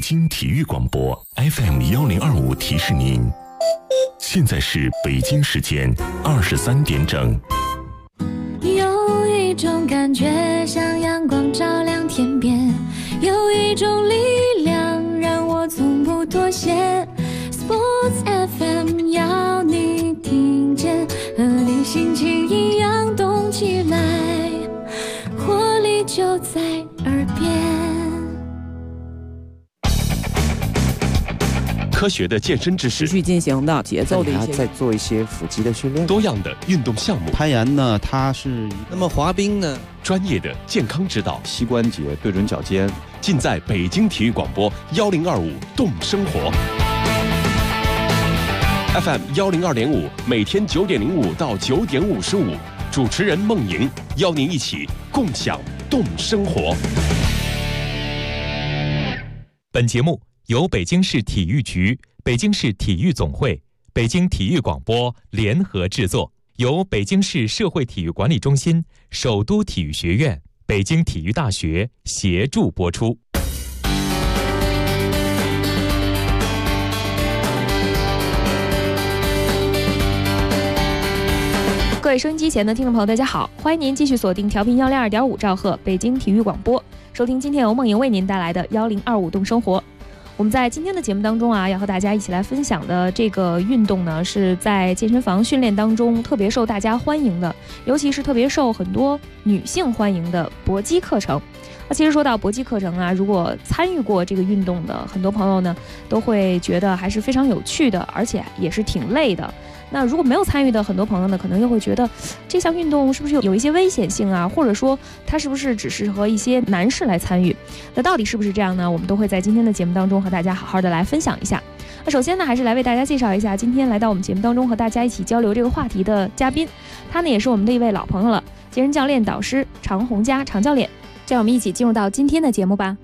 京体育广播 FM1025提示您，现在是北京时间23点整。 有一种感觉像阳光照亮天边，有一种力量让我从不妥协。Sports FM 要你听见，和你心情一样动起来，活力就在耳边。 科学的健身知识， 持续进行的节奏的一些， 在做一些腹肌的训练， 多样的运动项目， 攀岩呢，它是那么滑冰呢， 专业的健康指导， 膝关节对准脚尖， 尽在北京体育广播1025动生活 FM102.5，每天9点05到9点55，主持人孟莹邀您一起共享动生活。 本节目由北京市体育局、北京市体育总会、北京体育广播联合制作，由北京市社会体育管理中心、首都体育学院、北京体育大学协助播出。 各位收音机前的听众朋友，大家好，欢迎您继续锁定调频102.5兆赫北京体育广播，收听今天由梦莹为您带来的1025动生活。我们在今天的节目当中啊，要和大家一起来分享的这个运动呢，是在健身房训练当中特别受大家欢迎的，尤其是特别受很多女性欢迎的搏击课程。那其实说到搏击课程啊，如果参与过这个运动的很多朋友呢，都会觉得还是非常有趣的，而且也是挺累的。那如果没有参与的很多朋友呢，可能又会觉得这项运动是不是有一些危险性啊，或者说它是不是只适合一些男士来参与？那到底是不是这样呢？我们都会在今天的节目当中和大家好好的来分享一下。那首先呢，还是来为大家介绍一下今天来到我们节目当中和大家一起交流这个话题的嘉宾，他呢也是我们的一位老朋友了，健身教练导师常红佳常教练。这样我们一起进入到今天的节目吧。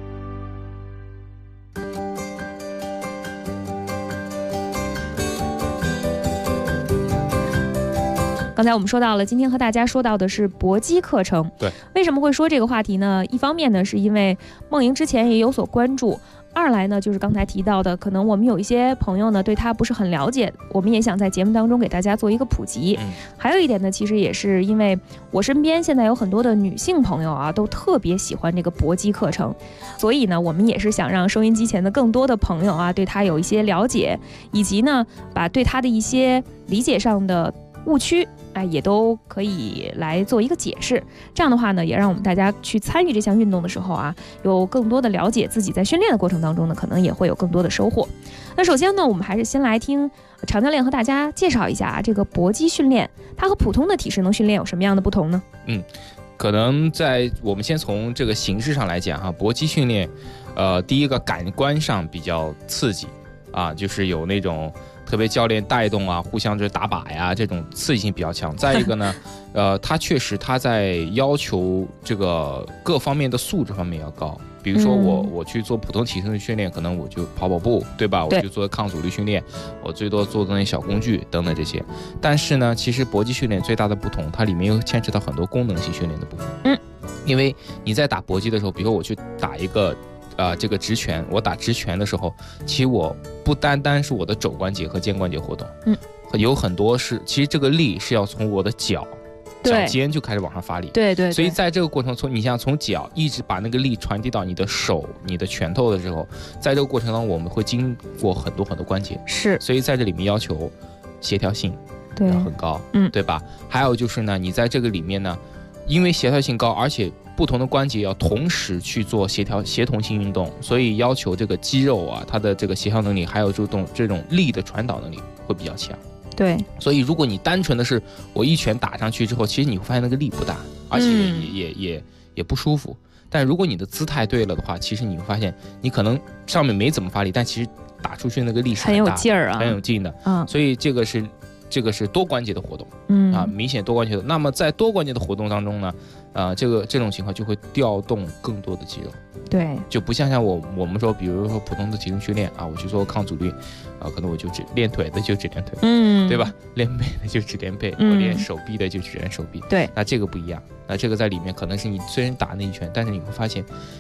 刚才我们说到了，今天和大家说到的是搏击课程。 对， 为什么会说这个话题呢？一方面呢，是因为梦莹之前也有所关注；二来呢，就是刚才提到的，可能我们有一些朋友呢对他不是很了解，我们也想在节目当中给大家做一个普及。还有一点呢，其实也是因为我身边现在有很多的女性朋友啊，都特别喜欢这个搏击课程，所以呢，我们也是想让收音机前的更多的朋友啊，对他有一些了解，以及呢，把对他的一些理解上的误区也都可以来做一个解释。这样的话呢，也让我们大家去参与这项运动的时候啊，有更多的了解，自己在训练的过程当中呢，可能也会有更多的收获。那首先呢，我们还是先来听常教练和大家介绍一下这个搏击训练，它和普通的体适能训练有什么样的不同呢？ 可能在我们先从这个形式上来讲哈，搏击训练，第一个感官上比较刺激啊，就是有那种特别教练带动啊，互相就是打靶呀，这种刺激性比较强。再一个呢，它确实它在要求这个各方面的素质方面要高。比如说我去做普通体适能训练，可能我就跑步，对吧？我去做抗阻力训练，我最多做那些小工具等等这些。但是呢，其实搏击训练最大的不同，它里面又牵扯到很多功能性训练的部分。因为你在打搏击的时候，比如说我去打一个这个直拳，我打直拳的时候，其实我不单单是我的肘关节和肩关节活动，有很多是，其实这个力是要从我的脚尖就开始往上发力，对，所以在这个过程你像从脚一直把那个力传递到你的手、你的拳头的时候，在这个过程当中我们会经过很多关节，是，所以在这里面要求协调性要很高，对吧？还有就是呢，你在这个里面呢，因为协调性高，而且不同的关节要同时去做协同性运动，所以要求这个肌肉啊，它的这个协调能力还有这种力的传导能力会比较强。对，所以如果你单纯的是我一拳打上去之后，其实你会发现那个力不大，而且也不舒服。但如果你的姿态对了的话，其实你会发现你可能上面没怎么发力，但其实打出去那个力是很有劲儿啊，很有劲的。所以这个是多关节的活动，明显多关节的。那么在多关节的活动当中呢，这种情况就会调动更多的肌肉，对，就不像我们说，比如说普通的体重训练啊，我去做抗阻力，可能我就只练腿的就只练腿，对吧？练背的就只练背，我练手臂的就只练手臂，对。那这个不一样，那这个在里面可能是你虽然打那一拳，但是你会发现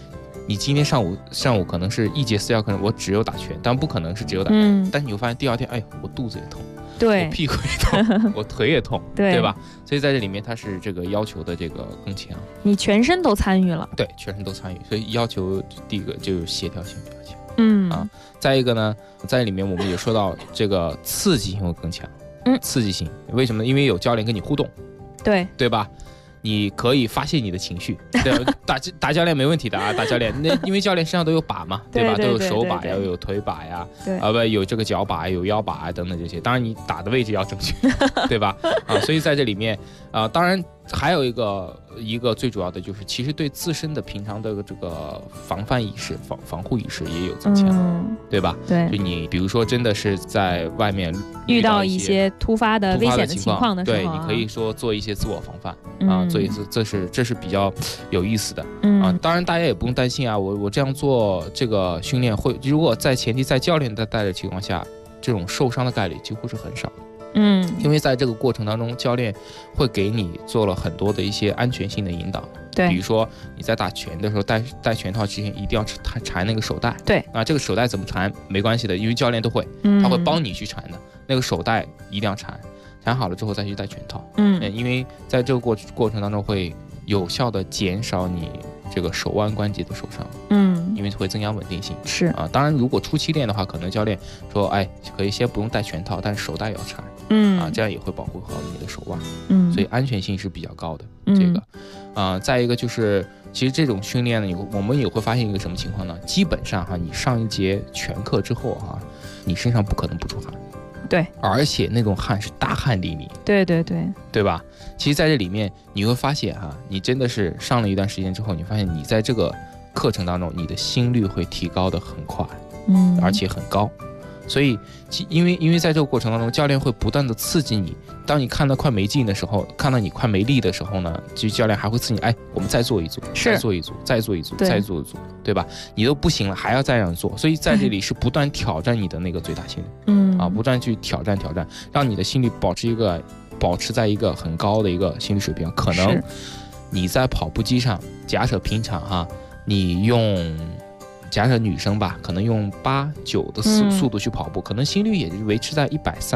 你今天上午可能是1节私教课程，我只有打拳，当然不可能是只有打拳，但是你会发现第二天，哎，我肚子也痛， 对， 我屁股也痛，我腿也痛， 对吧？所以在这里面它是这个要求的这个更强， 你全身都参与了， 对，全身都参与，所以要求第一个就是协调性比较强，再一个呢，在里面我们也说到这个刺激性会更强，刺激性为什么呢？因为有教练跟你互动，对吧？你可以发泄你的情绪，对，打教练没问题的啊，打教练那因为教练身上都有把嘛，对吧？都有手把呀，有腿把呀，有这个脚把，有腰把啊等等这些。当然你打的位置要正确，对吧？所以在这里面当然还有一个最主要的就是，其实对自身的平常的这个防范意识、防护意识也有增强，对吧？ 对， 就你比如说真的是在外面遇到一些突发的危险的情况的时候， 对，你可以说做一些自我防范做一次，这是比较有意思的当然大家也不用担心啊，我这样做这个训练会，如果在前提在教练带的情况下，这种受伤的概率几乎是很少的。因为在这个过程当中，教练会给你做了很多的一些安全性的引导， 对， 比如说你在打拳的时候戴拳套之前一定要缠那个手带， 对， 这个手带怎么缠没关系的，因为教练都会，他会帮你去缠的，那个手带一定要缠好了之后再去戴拳套，因为在这个过程当中会有效的减少你这个手腕关节的受伤，因为会增强稳定性， 是当然如果初期练的话，可能教练说，哎，可以先不用戴拳套，但是手带要缠，这样也会保护好你的手腕，所以安全性是比较高的，这个，再一个就是，其实这种训练呢，我们也会发现一个什么情况呢？基本上你上一节拳课之后你身上不可能不出汗。 对， 而且那种汗是大汗淋漓，对吧？其实在这里面你会发现你真的是上了一段时间之后，你发现你在这个课程当中，你的心率会提高的很快，而且很高。所以因为在这个过程当中，教练会不断的刺激你，当你看到快没劲的时候，看到你快没力的时候呢，其实教练还会刺激你，哎，我们再做一组，再做一组，再做一组，再做一组，对吧？你都不行了，还要再让你做，所以在这里是不断挑战你的那个最大心率，不断去挑战，让你的心率保持在一个很高的一个心率水平。可能你在跑步机上，假设平常你用。假设女生吧，可能用8、9的速度去跑步，可能心率也就维持在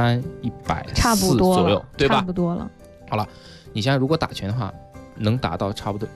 130、140左右，对吧？ 差不多了。 好了，你现在如果打拳的话，能达到差不多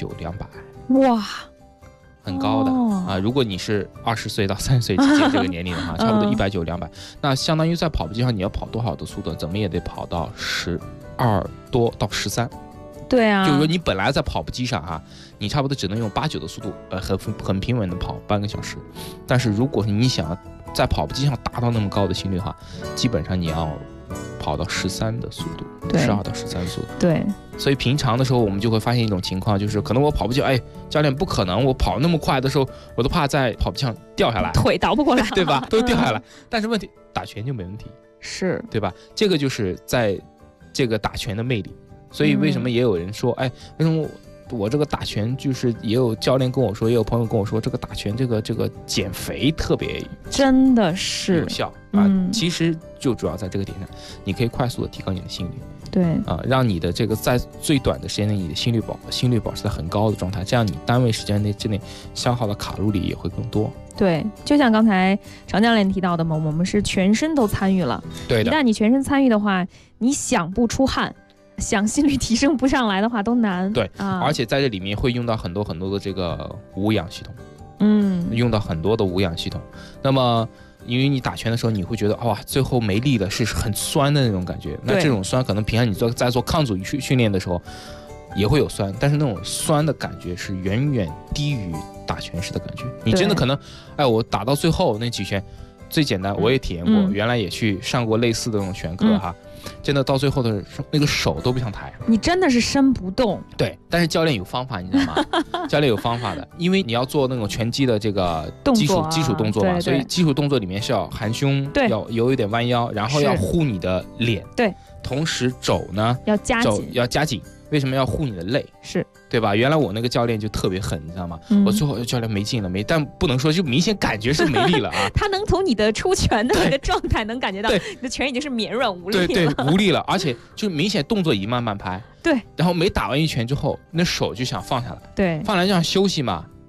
190、200， 哇， 很高的如果你是20岁到30岁之间这个年龄的话，差不多190、200，那相当于在跑步机上你要跑多少的速度？怎么也得跑到12多到13。 对啊， 就是说你本来在跑步机上你差不多只能用8、9的速度，很平稳的跑半个小时。但是如果你想在跑步机上达到那么高的心率的话，基本上你要跑到13的速度，12到13的速度。 对， 所以平常的时候我们就会发现一种情况，就是可能我跑步机，哎，教练不可能，我跑那么快的时候，我都怕在跑步机上掉下来， 腿倒不过来， 对吧？都掉下来。但是问题打拳就没问题， 是对吧？这个就是在这个打拳的魅力。所以为什么也有人说，哎，为什么我这个打拳就是也有教练跟我说，也有朋友跟我说，这个打拳这个减肥特别真的是有效其实就主要在这个点上，你可以快速的提高你的心率， 对让你的这个在最短的时间内，你的心率保持在很高的状态，这样你单位时间之内消耗的卡路里也会更多。 对，就像刚才常教练提到的嘛，我们是全身都参与了， 对的。 一旦你全身参与的话，你想不出汗。想心率提升不上来的话都难， 对而且在这里面会用到很多的这个无氧系统，用到很多的无氧系统。那么因为你打拳的时候，你会觉得哇，最后没力了，是很酸的那种感觉。那这种酸可能平常你在做抗阻训练的时候也会有酸，但是那种酸的感觉是远远低于打拳时的感觉。你真的可能，哎，我打到最后那几拳最简单，我也体验过，原来也去上过类似的那种拳课真的到最后的那个手都不想抬， 你真的是伸不动。 对，但是教练有方法，你知道吗？教练有方法的，因为你要做那种拳击的这个基础动作嘛，所以基础动作里面是要含胸，要有一点弯腰，然后要护你的脸， 对， 同时肘呢要加紧。 为什么要护你的肋？ 是对吧？原来我那个教练就特别狠，你知道吗？我最后教练没劲了，但不能说就明显感觉是没力了他能从你的出拳的那个状态能感觉到，你的拳已经是绵软无力了， 对，无力了，而且就明显动作已慢慢拍， 对， 然后每打完一拳之后，那手就想放下来， 对， 放下来就想休息嘛。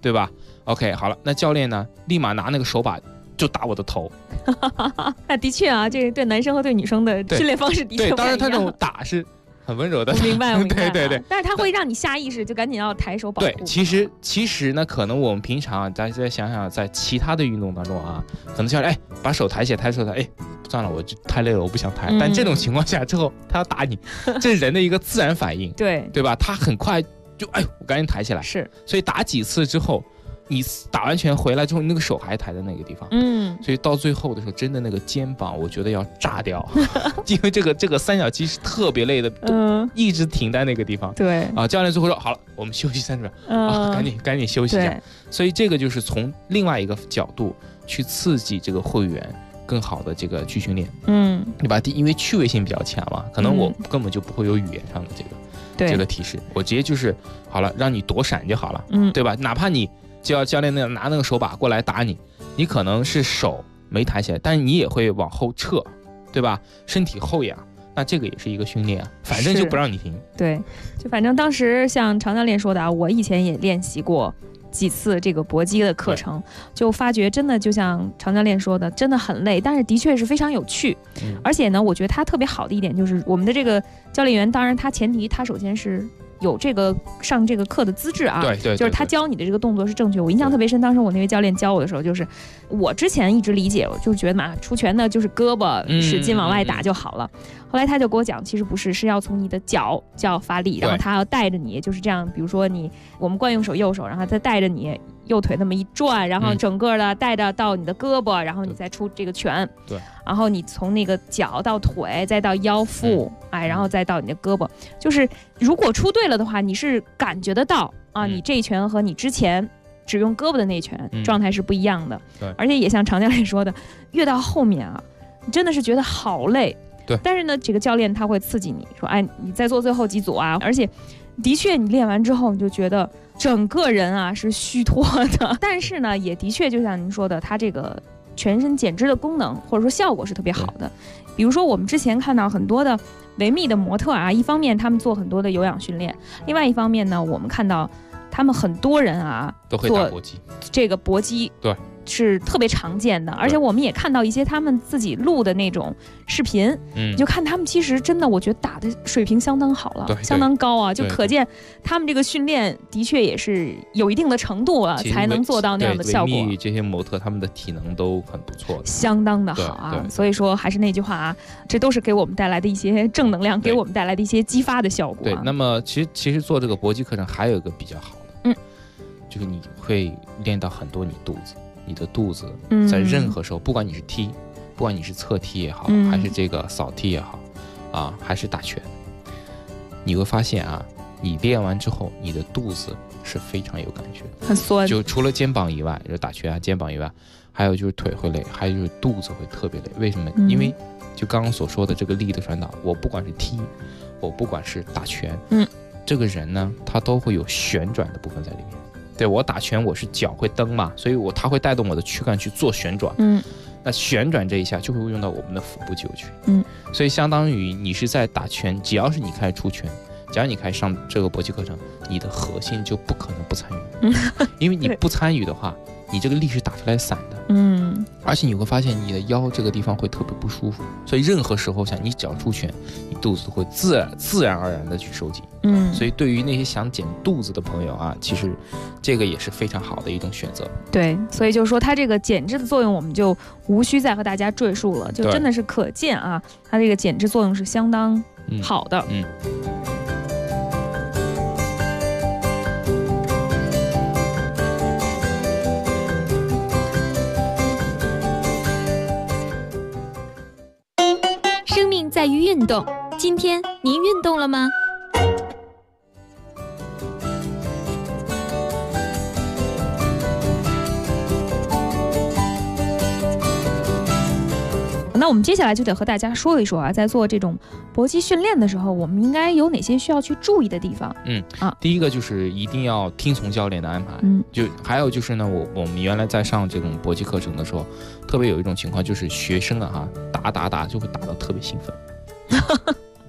对吧 ？OK， 好了，那教练呢，立马拿那个手把就打我的头。 那的确啊，这个对男生和对女生的训练方式的确不太一样。 对，当然他这种打是很温柔的。 我明白， 对。 但是他会让你下意识就赶紧要抬手保护。 对，其实呢，可能我们平常大家再想想，在其他的运动当中啊，可能教练把手抬起来，抬手抬，算了，我就太累了，我不想抬。但这种情况下之后，他要打你，这是人的一个自然反应，对吧？他很快就我赶紧抬起来。是，所以打几次之后，你打完拳回来之后，你那个手还抬在那个地方，所以到最后的时候，真的那个肩膀，我觉得要炸掉，因为这个三角肌是特别累的，一直停在那个地方。对啊，教练最后说好了，我们休息30秒，赶紧休息一下。所以这个就是从另外一个角度去刺激这个会员更好的这个去训练，对吧？因为趣味性比较强嘛，可能我根本就不会有语言上的这个提示，我直接就是好了，让你躲闪就好了，对吧？哪怕你教练拿那个手把过来打你，你可能是手没抬起来，但是你也会往后撤，对吧？身体后仰，那这个也是一个训练啊，反正就不让你停。对，就反正当时像常教练说的啊，我以前也练习过几次这个搏击的课程，就发觉真的就像常教练说的，真的很累，但是的确是非常有趣。而且呢，我觉得他特别好的一点就是我们的这个教练员，当然他前提他首先是有这个上这个课的资质啊，对，就是他教你的这个动作是正确。我印象特别深，当时我那位教练教我的时候，就是我之前一直理解，我就是觉得嘛，出拳呢就是胳膊使劲往外打就好了。后来他就给我讲，其实不是，是要从你的脚就要发力，然后他要带着你，就是这样。比如说我们惯用手右手，然后再带着你右腿那么一转，然后整个的带着到你的胳膊，然后你再出这个拳。对，然后你从那个脚到腿，再到腰腹，然后再到你的胳膊。就是如果出对了的话，你是感觉得到啊，你这一拳和你之前只用胳膊的那一拳状态是不一样的。对，而且也像常教练说的，越到后面啊，你真的是觉得好累。对，但是呢，这个教练他会刺激你说，你再做最后几组啊，而且的确你练完之后你就觉得整个人啊是虚脱的，但是呢，也的确就像您说的，他这个全身减脂的功能或者说效果是特别好的。比如说我们之前看到很多的维密的模特啊，一方面他们做很多的有氧训练，另外一方面呢，我们看到他们很多人啊都会打搏击，这个搏击对是特别常见的，而且我们也看到一些他们自己录的那种视频，你就看他们其实真的，我觉得打的水平相当好了，相当高啊，就可见他们这个训练的确也是有一定的程度了，才能做到那样的效果。维密这些模特他们的体能都很不错的，相当的好啊。所以说还是那句话啊，这都是给我们带来的一些正能量，给我们带来的一些激发的效果。对，那么其实做这个搏击课程还有一个比较好的，就是你会练到很多你的肚子在任何时候，不管你是踢，不管你是侧踢也好，还是这个扫踢也好，还是打拳，你会发现啊，你练完之后，你的肚子是非常有感觉，很酸。就除了肩膀以外，就打拳啊，肩膀以外，还有就是腿会累，还有就是肚子会特别累。为什么？因为就刚刚所说的这个力的传导，我不管是踢，我不管是打拳，这个人呢，他都会有旋转的部分在里面。对，我打拳我是脚会蹬嘛，所以它会带动我的躯干去做旋转。那旋转这一下就会用到我们的腹部肌肉群。所以相当于你是在打拳，只要是你开始出拳，只要你开始上这个搏击课程，你的核心就不可能不参与，因为你不参与的话，你这个力是打出来散的。而且你会发现你的腰这个地方会特别不舒服，所以任何时候想你只要出拳，你肚子会自然而然的去收紧。所以对于那些想减肚子的朋友啊，其实这个也是非常好的一种选择。对，所以就是说它这个减脂的作用，我们就无需再和大家赘述了，就真的是可见啊，它这个减脂作用是相当好的。 生命在于运动，今天您运动了吗？ 那我们接下来就得和大家说一说啊，在做这种搏击训练的时候，我们应该有哪些需要去注意的地方？第一个就是一定要听从教练的安排。就还有就是呢，我们原来在上这种搏击课程的时候，特别有一种情况就是学生啊打就会打得特别兴奋。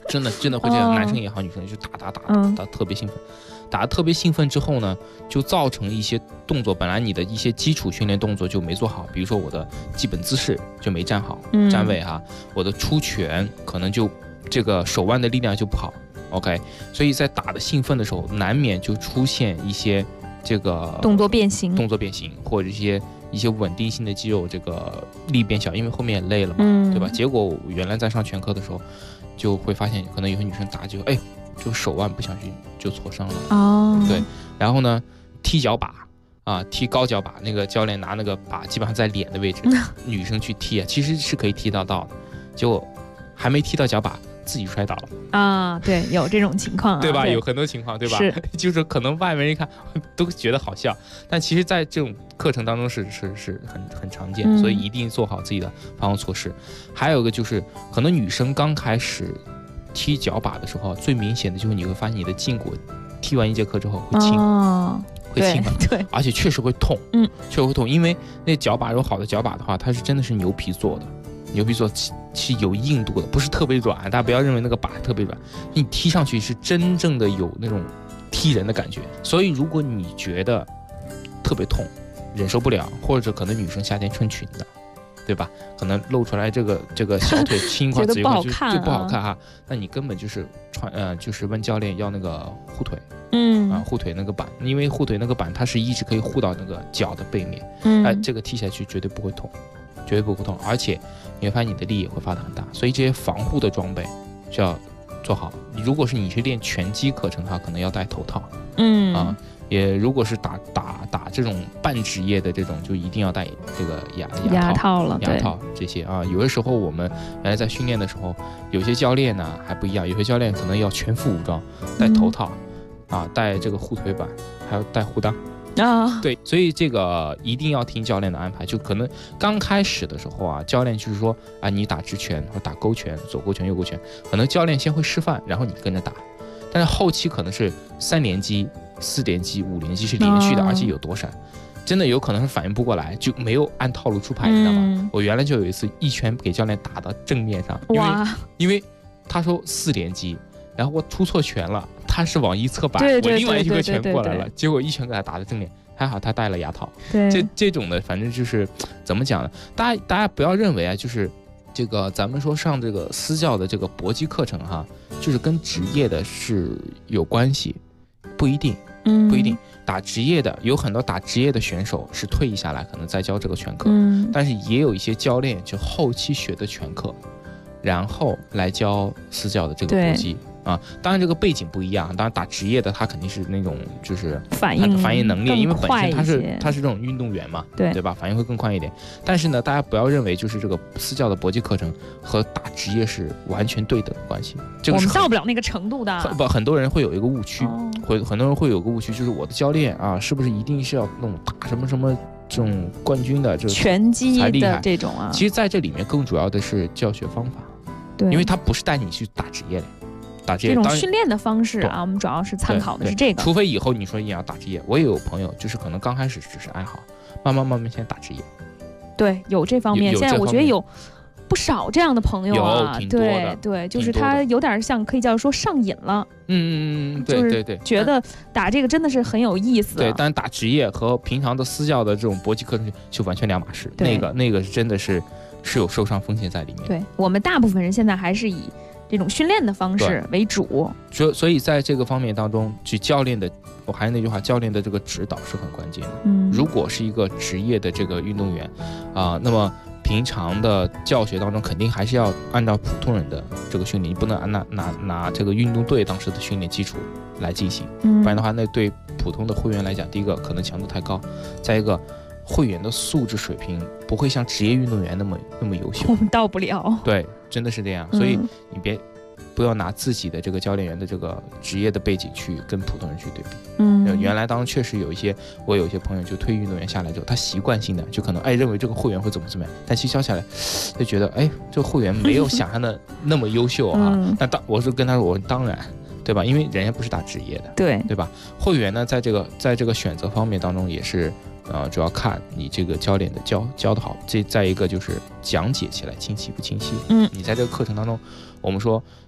真的会这样，男生也好，女生就打特别兴奋，打得特别兴奋之后呢，就造成一些动作，本来你的一些基础训练动作就没做好，比如说我的基本姿势就没站好，站位哈，我的出拳可能就这个手腕的力量就不好 ，OK， 所以在打的兴奋的时候，难免就出现一些这个动作变形， 或者一些稳定性的肌肉这个力变小，因为后面也累了嘛，对吧？结果我原来在上拳课的时候，就会发现可能有些女生打就就手腕不小心就挫伤了哦， 对，然后呢踢脚把啊，踢高脚把，那个教练拿那个把基本上在脸的位置，女生去踢啊，其实是可以踢到的，结果还没踢到脚把，自己摔倒了啊，对，有这种情况、啊， 对吧？有很多情况，对吧？ 是， 就是可能外面人看都觉得好笑，但其实在这种课程当中是很常见，所以一定做好自己的防护措施。还有一个就是，可能女生刚开始踢脚把的时候，最明显的就是你会发现你的胫骨踢完一节课之后会轻。会轻嘛？ 对， 而且确实会痛，确实会痛，因为那脚把有好的脚把的话，它是真的是牛皮做的，牛皮做是有硬度的，不是特别软。大家不要认为那个把特别软，你踢上去是真正的有那种踢人的感觉。所以如果你觉得特别痛，忍受不了，或者可能女生夏天穿裙的，对吧？可能露出来这个小腿轻一块子一块就不好看哈。那你根本就是就是问教练要那个护腿。护腿那个板，因为护腿那个板它是一直可以护到那个脚的背面，这个踢下去绝对不会痛，绝对不会痛，而且你会发现你的力也会发得很大，所以这些防护的装备需要做好。如果是你去练拳击课程的话，可能要戴头套，也如果是打这种半职业的这种，就一定要戴这个牙套了，牙套这些啊。有的时候我们原来在训练的时候，有些教练呢还不一样，有些教练可能要全副武装，戴头套。带这个护腿板，还有带护裆啊，对，所以这个一定要听教练的安排。就可能刚开始的时候啊，教练就是说啊，你打直拳或打勾拳，左勾拳右勾拳，可能教练先会示范，然后你跟着打。但是后期可能是3连击、4连击、5连击是连续的，而且有躲闪，真的有可能是反应不过来，就没有按套路出牌，你知道吗？我原来就有一次一拳给教练打到正面上，因为他说4连击。然后我出错拳了，他是往一侧摆，我另外一个拳过来了，结果一拳给他打的正脸，还好他戴了牙套。这种的，反正就是怎么讲呢？大家不要认为啊，就是这个咱们说上这个私教的这个搏击课程哈，就是跟职业的是有关系，不一定，不一定。打职业的有很多打职业的选手是退役下来可能再教这个拳课，但是也有一些教练就后期学的拳课，然后来教私教的这个搏击。当然这个背景不一样，当然打职业的他肯定是那种就是反应能力，因为本身他是这种运动员嘛，对吧？反应会更快一点。但是呢，大家不要认为就是这个私教的搏击课程和打职业是完全对等的关系，这个是我们到不了那个程度的。 很多人会有一个误区，很多人会有个误区，就是我的教练啊，是不是一定是要那种打什么这种冠军的这种拳击的这种啊？ 其实在这里面更主要的是教学方法，对，因为他不是带你去打职业的。 这种训练的方式啊，我们主要是参考的是这个。 除非以后你说你要打职业，我也有朋友就是可能刚开始只是爱好，慢慢现在打职业。对， 有这方面。现在我觉得有不少这样的朋友啊，对，就是他有点像可以叫说上瘾了。对，觉得打这个真的是很有意思。 对，但打职业和平常的私教的这种搏击课程就完全两码事。那个是真的是有受伤风险在里面。 对，我们大部分人现在还是以这种训练的方式为主， 所以在这个方面当中，去教练的，我还是那句话，教练的这个指导是很关键的。如果是一个职业的这个运动员那么平常的教学当中，肯定还是要按照普通人的这个训练，你不能拿这个运动队当时的训练基础来进行，不然的话，那对普通的会员来讲，第一个可能强度太高，再一个会员的素质水平不会像职业运动员那么优秀， 我们到不了。 对。真的是这样，所以你不要拿自己的这个教练员的这个职业的背景去跟普通人去对比。原来当中确实我有一些朋友就退役运动员下来之后，他习惯性的就可能认为这个会员会怎么样，但其实教下来就觉得这个会员没有想象的那么优秀啊。那我是跟他说，我当然对吧？因为人家不是打职业的，对吧？会员呢，在这个选择方面当中也是。主要看你这个教练的教得好，再一个就是讲解起来清晰不清晰。你在这个课程当中，我们说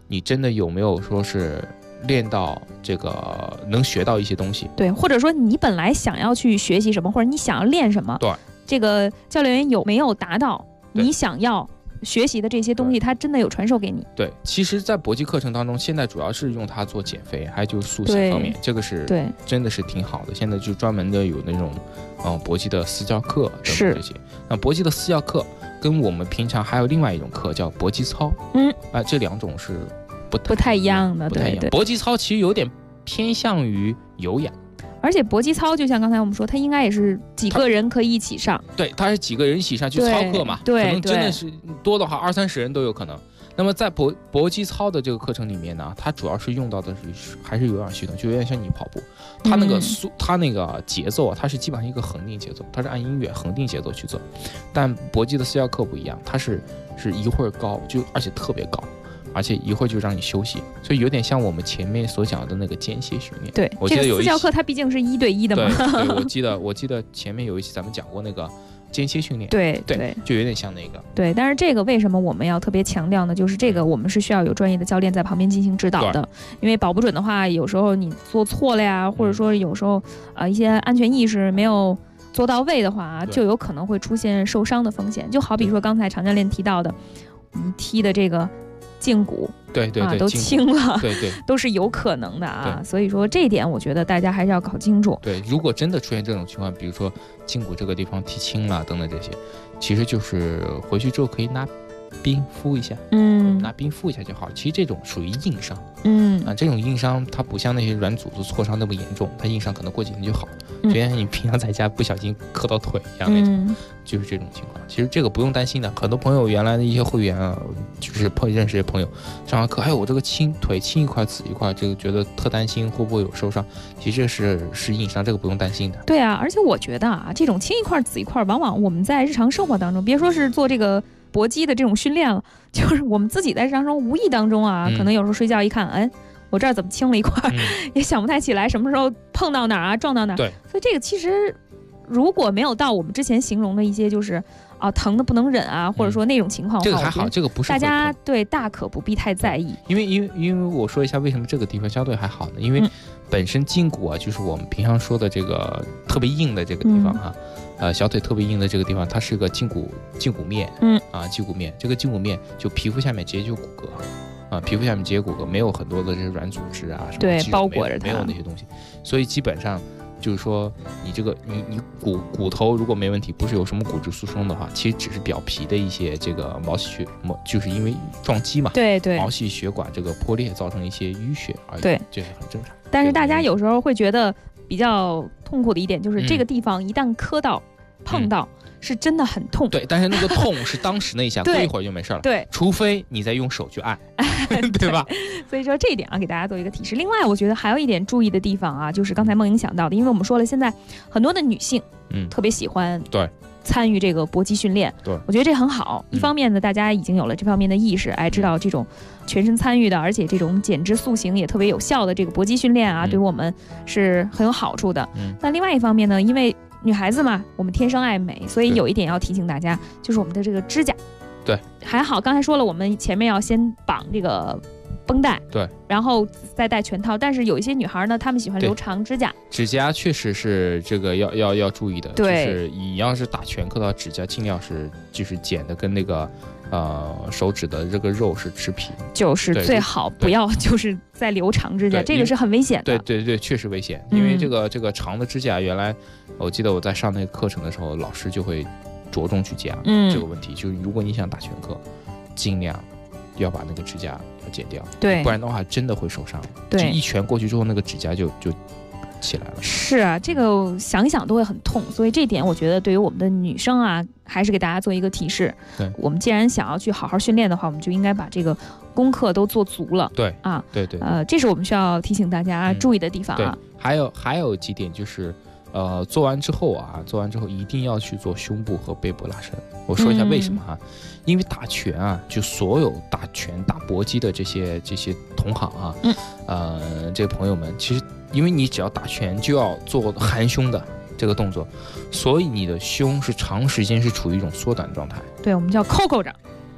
你真的有没有说是练到这个能学到一些东西？ 对，或者说你本来想要去学习什么，或者你想要练什么， 对， 这个教练员有没有达到你想要学习的这些东西，他真的有传授给你？ 对，其实，在搏击课程当中，现在主要是用它做减肥，还有就是塑形方面，这个是对， 真的是挺好的。现在就专门的有那种搏击的私教课等等这些。那搏击的私教课跟我们平常还有另外一种课叫搏击操，这两种是不太一样的。对对，搏击操其实有点偏向于有氧。 而且搏击操就像刚才我们说，它应该也是几个人可以一起上。 对，它是几个人一起上去操课嘛， 对， 可能真的是多的话20-30人都有可能。那么在搏击操的这个课程里面呢，它主要是用到的还是有氧系统，就有点像你跑步，它那个节奏啊，它是基本上一个恒定节奏，它是按音乐恒定节奏去做。但搏击的私教课不一样，它是一会儿高，而且特别高。而且一会儿就让你休息，所以有点像我们前面所讲的那个间歇训练。 对， 我记得有一期这个私教课它毕竟是1对1的嘛。 对，我记得前面有一期咱们讲过那个间歇训练。 对， 就有点像那个。 对，但是这个为什么我们要特别强调呢？就是这个我们是需要有专业的教练在旁边进行指导的，因为保不准的话，有时候你做错了呀，或者说有时候一些安全意识没有做到位的话，就有可能会出现受伤的风险。就好比说刚才常教练提到的，我们踢的这个胫骨， 对， 都轻了， 对， 都是有可能的啊。所以说这一点，我觉得大家还是要搞清楚。 对，如果真的出现这种情况，比如说胫骨这个地方踢轻了等等这些，其实就是回去之后可以拿冰敷一下，拿冰敷一下就好。其实这种属于硬伤，这种硬伤它不像那些软组织挫伤那么严重，它硬伤可能过几天就好了，就像你平常在家不小心磕到腿一样那种，就是这种情况。其实这个不用担心的，很多朋友原来的一些会员啊，就是认识的朋友上完课，我这个腿青一块紫一块，这个觉得特担心会不会有受伤。其实这是硬伤，这个不用担心的。 对啊，而且我觉得啊，这种青一块紫一块，往往我们在日常生活当中，别说是做这个搏击的这种训练了，就是我们自己在日常中无意当中啊，可能有时候睡觉一看，我这儿怎么青了一块，也想不太起来什么时候碰到哪儿啊，撞到哪儿。 对， 所以这个其实如果没有到我们之前形容的一些就是疼的不能忍啊，或者说那种情况的话， 这个还好，这个不是大家大可不必太在意。 因为我说一下为什么这个地方相对还好呢？因为本身胫骨啊，就是我们平常说的这个特别硬的这个地方哈，小腿特别硬的这个地方，它是个胫骨面，胫骨面，这个胫骨面就皮肤下面直接就骨骼。皮肤下面直接骨骼，没有很多的这些软组织啊，什么对，包裹着它， 没有那些东西，所以基本上就是说，你这个你骨头如果没问题，不是有什么骨质疏松的话，其实只是表皮的一些这个毛细血，就是因为撞击嘛， 对， 毛细血管这个破裂造成一些淤血而已， 对， 这是很正常。 但是大家有时候会觉得比较痛苦的一点就是，这个地方一旦磕到、碰到。是真的很痛， 对，但是那个痛是当时那一下，过一会儿就没事了， 对， 除非你再用手去按，对吧？ 所以说这一点啊，给大家做一个提示。另外，我觉得还有一点注意的地方啊，就是刚才梦莹想到的，因为我们说了，现在很多的女性，特别喜欢对参与这个搏击训练， 对， 我觉得这很好。一方面呢，大家已经有了这方面的意识，知道这种全身参与的，而且这种减脂塑形也特别有效的这个搏击训练啊，对我们是很有好处的。但另外一方面呢，因为女孩子嘛，我们天生爱美，所以有一点要提醒大家，就是我们的这个指甲。 对， 还好刚才说了，我们前面要先绑这个绷带， 对， 然后再戴全套。但是有一些女孩呢，她们喜欢留长指甲， 指甲确实是这个要注意的。 对， 就是你要是打拳磕到指甲，尽量是就是剪的跟那个手指的这个肉是持平， 就是最好不要就是再留长指甲，这个是很危险的。 对，确实危险，因为这个长的指甲，原来我记得我在上那个课程的时候，老师就会着重去讲这个问题，就是如果你想打拳课，尽量要把那个指甲要剪掉， 对， 不然的话真的会受伤。 对， 就一拳过去之后，那个指甲就起来了。 是啊，这个想一想都会很痛，所以这点我觉得对于我们的女生啊，还是给大家做一个提示。 对， 我们既然想要去好好训练的话，我们就应该把这个功课都做足了。 对啊， 对， 这是我们需要提醒大家注意的地方啊。 对，还有几点就是。做完之后一定要去做胸部和背部拉伸。我说一下为什么哈，因为打拳啊，就所有打拳打搏击的这些同行啊，这个朋友们，其实因为你只要打拳就要做含胸的这个动作，所以你的胸是长时间是处于一种缩短状态。 对，我们叫扣着。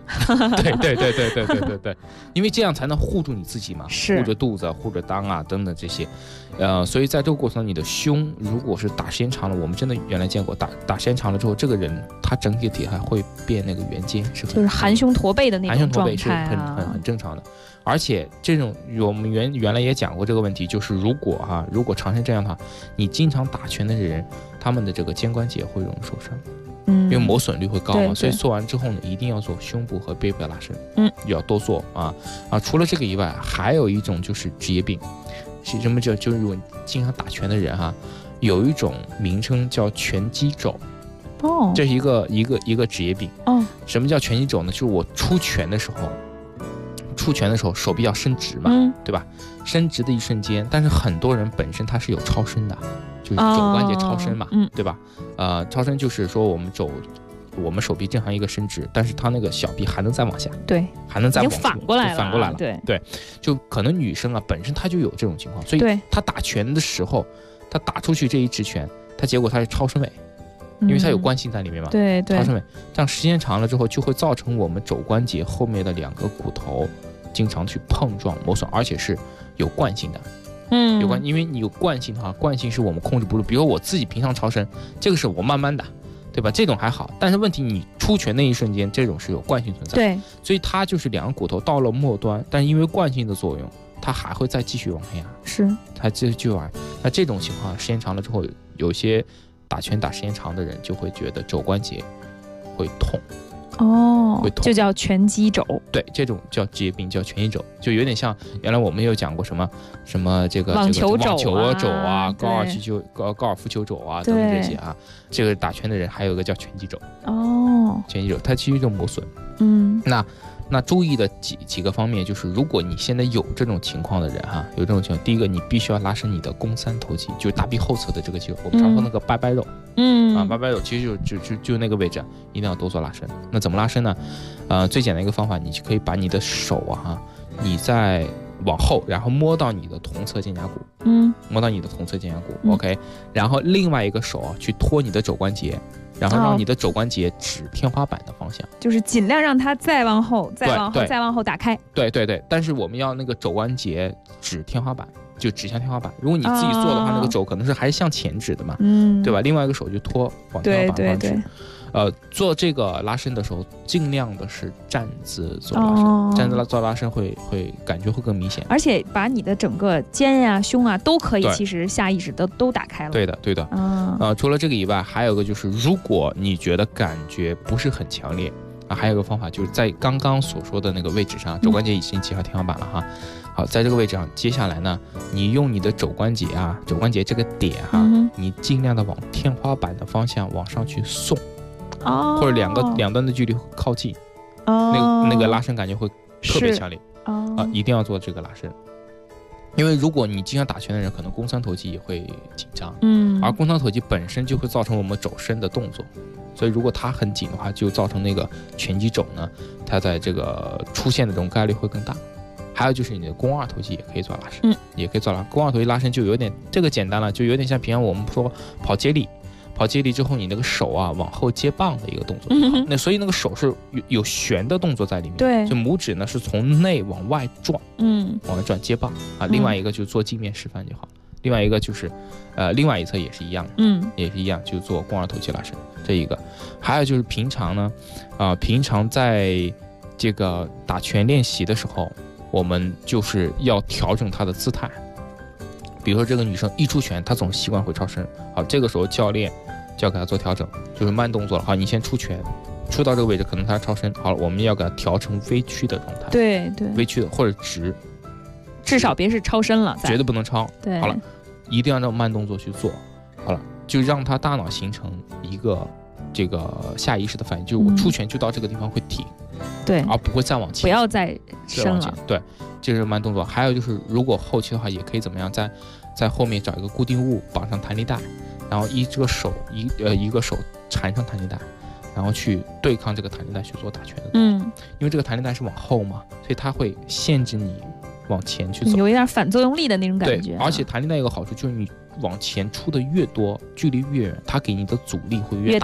对，因为这样才能护住你自己嘛， 是护着肚子、护着裆啊等等这些，所以在这个过程中，你的胸如果是打时间长了，我们真的原来见过，打时间长了之后，这个人他整体体态会变那个圆肩， 就是含胸驼背的那种状态啊， 含胸驼背是很正常的。而且这种我们原来也讲过这个问题，就是如果长成这样的话，你经常打拳的人，他们的这个肩关节会容易受伤。因为磨损率会高嘛，所以做完之后呢，一定要做胸部和背部的拉伸，要多做啊。除了这个以外，还有一种就是职业病，是什么叫？就是如果经常打拳的人有一种名称叫拳击肘，这是一个职业病。什么叫拳击肘呢？就是我出拳的时候手臂要伸直嘛，对吧？伸直的一瞬间，但是很多人本身他是有超伸的。就是肘关节超伸嘛，对吧？超伸就是说我们手臂正常一个伸直，但是它那个小臂还能再往下， 对， 还能再往反过来了， 对，就可能女生本身她就有这种情况，所以她打拳的时候，她打出去这一直拳，她结果她是超伸尾，因为它有惯性在里面嘛， 对， 超伸尾，这样时间长了之后，就会造成我们肘关节后面的2个骨头经常去碰撞磨损，而且是有惯性的。有关，因为你有惯性的话，惯性是我们控制不住。比如我自己平常超伸，这个是我慢慢的，对吧？这种还好，但是问题你出拳那一瞬间，这种是有惯性存在。对，所以它就是2个骨头到了末端，但因为惯性的作用，它还会再继续往下压。是，它就往。那这种情况时间长了之后，有些打拳打时间长的人就会觉得肘关节会痛。会痛， 就叫拳击肘。 对，这种叫职业病，叫拳击肘，就有点像原来我们有讲过什么这个网球肘啊，高尔夫球肘啊等等这些啊。这个打拳的人还有一个叫拳击肘。拳击肘它其实一种磨损。那注意的几个方面就是，如果你现在有这种情况的人有这种情况，第一个你必须要拉伸你的肱三头肌，就是大臂后侧的这个肌肉，我们常说那个拜拜肉。拜拜肉其实就那个位置，一定要多做拉伸。那怎么拉伸呢？最简单一个方法，你可以把你的手你再往后，然后摸到你的同侧肩胛骨，摸到你的同侧肩胛骨，OK。然后另外一个手去托你的肘关节。然后让你的肘关节指天花板的方向， 就是尽量让它再往后打开。 对，但是我们要那个肘关节指天花板，就指向天花板。如果你自己做的话，那个肘可能是还是向前指的嘛，对吧？另外一个手就托往天花板方指。做这个拉伸的时候，尽量的是站姿做拉伸，站姿做拉伸会感觉会更明显， 而且把你的整个肩呀、胸啊都可以，其实下意识的都打开了。 对的。除了这个以外，还有一个就是，如果你觉得感觉不是很强烈还有一个方法就是在刚刚所说的那个位置上，肘关节已经接上天花板了好，在这个位置上，接下来呢，你用你的肘关节这个点你尽量的往天花板的方向往上去送。或者两端的距离靠近，那个拉伸感觉会特别强烈一定要做这个拉伸。因为如果你经常打拳的人，可能肱三头肌也会紧张，而肱三头肌本身就会造成我们肘伸的动作，所以如果它很紧的话，就造成那个拳击肘呢，它在这个出现的这种概率会更大。还有就是你的肱二头肌也可以做拉伸，也可以做肱二头肌拉伸，就有点这个简单了，就有点像平常我们说跑接力之后，你那个手往后接棒的一个动作，那所以那个手是有旋的动作在里面，对，就拇指呢是从内往外转，往外转接棒另外一个就做镜面示范就好，另外一个就是另外一侧也是一样的，也是一样，就做肱二头肌拉伸，这一个。还有就是平常呢平常在这个打拳练习的时候，我们就是要调整她的姿态。比如说这个女生一出拳，她总习惯会超伸，好，这个时候教练就要给她做调整，就是慢动作了。好，你先出拳，出到这个位置，可能她超伸，好了，我们要给她调成微曲的状态，对，微曲的或者直， 至少别是超伸了， 绝对不能超。对，好了，一定要让慢动作去做，好了，就让她大脑形成一个这个下意识的反应，就是我出拳就到这个地方会停，对，而不会再往前， 不要再伸了， 对。这是慢动作。还有就是，如果后期的话，也可以怎么样，在后面找一个固定物，绑上弹力带，然后一个手缠上弹力带，然后去对抗这个弹力带去做打拳的动作。因为这个弹力带是往后嘛，所以它会限制你往前去走， 有一点反作用力的那种感觉。 对，而且弹力带有个好处就是你往前出的越多，距离越远，它给你的阻力会越大。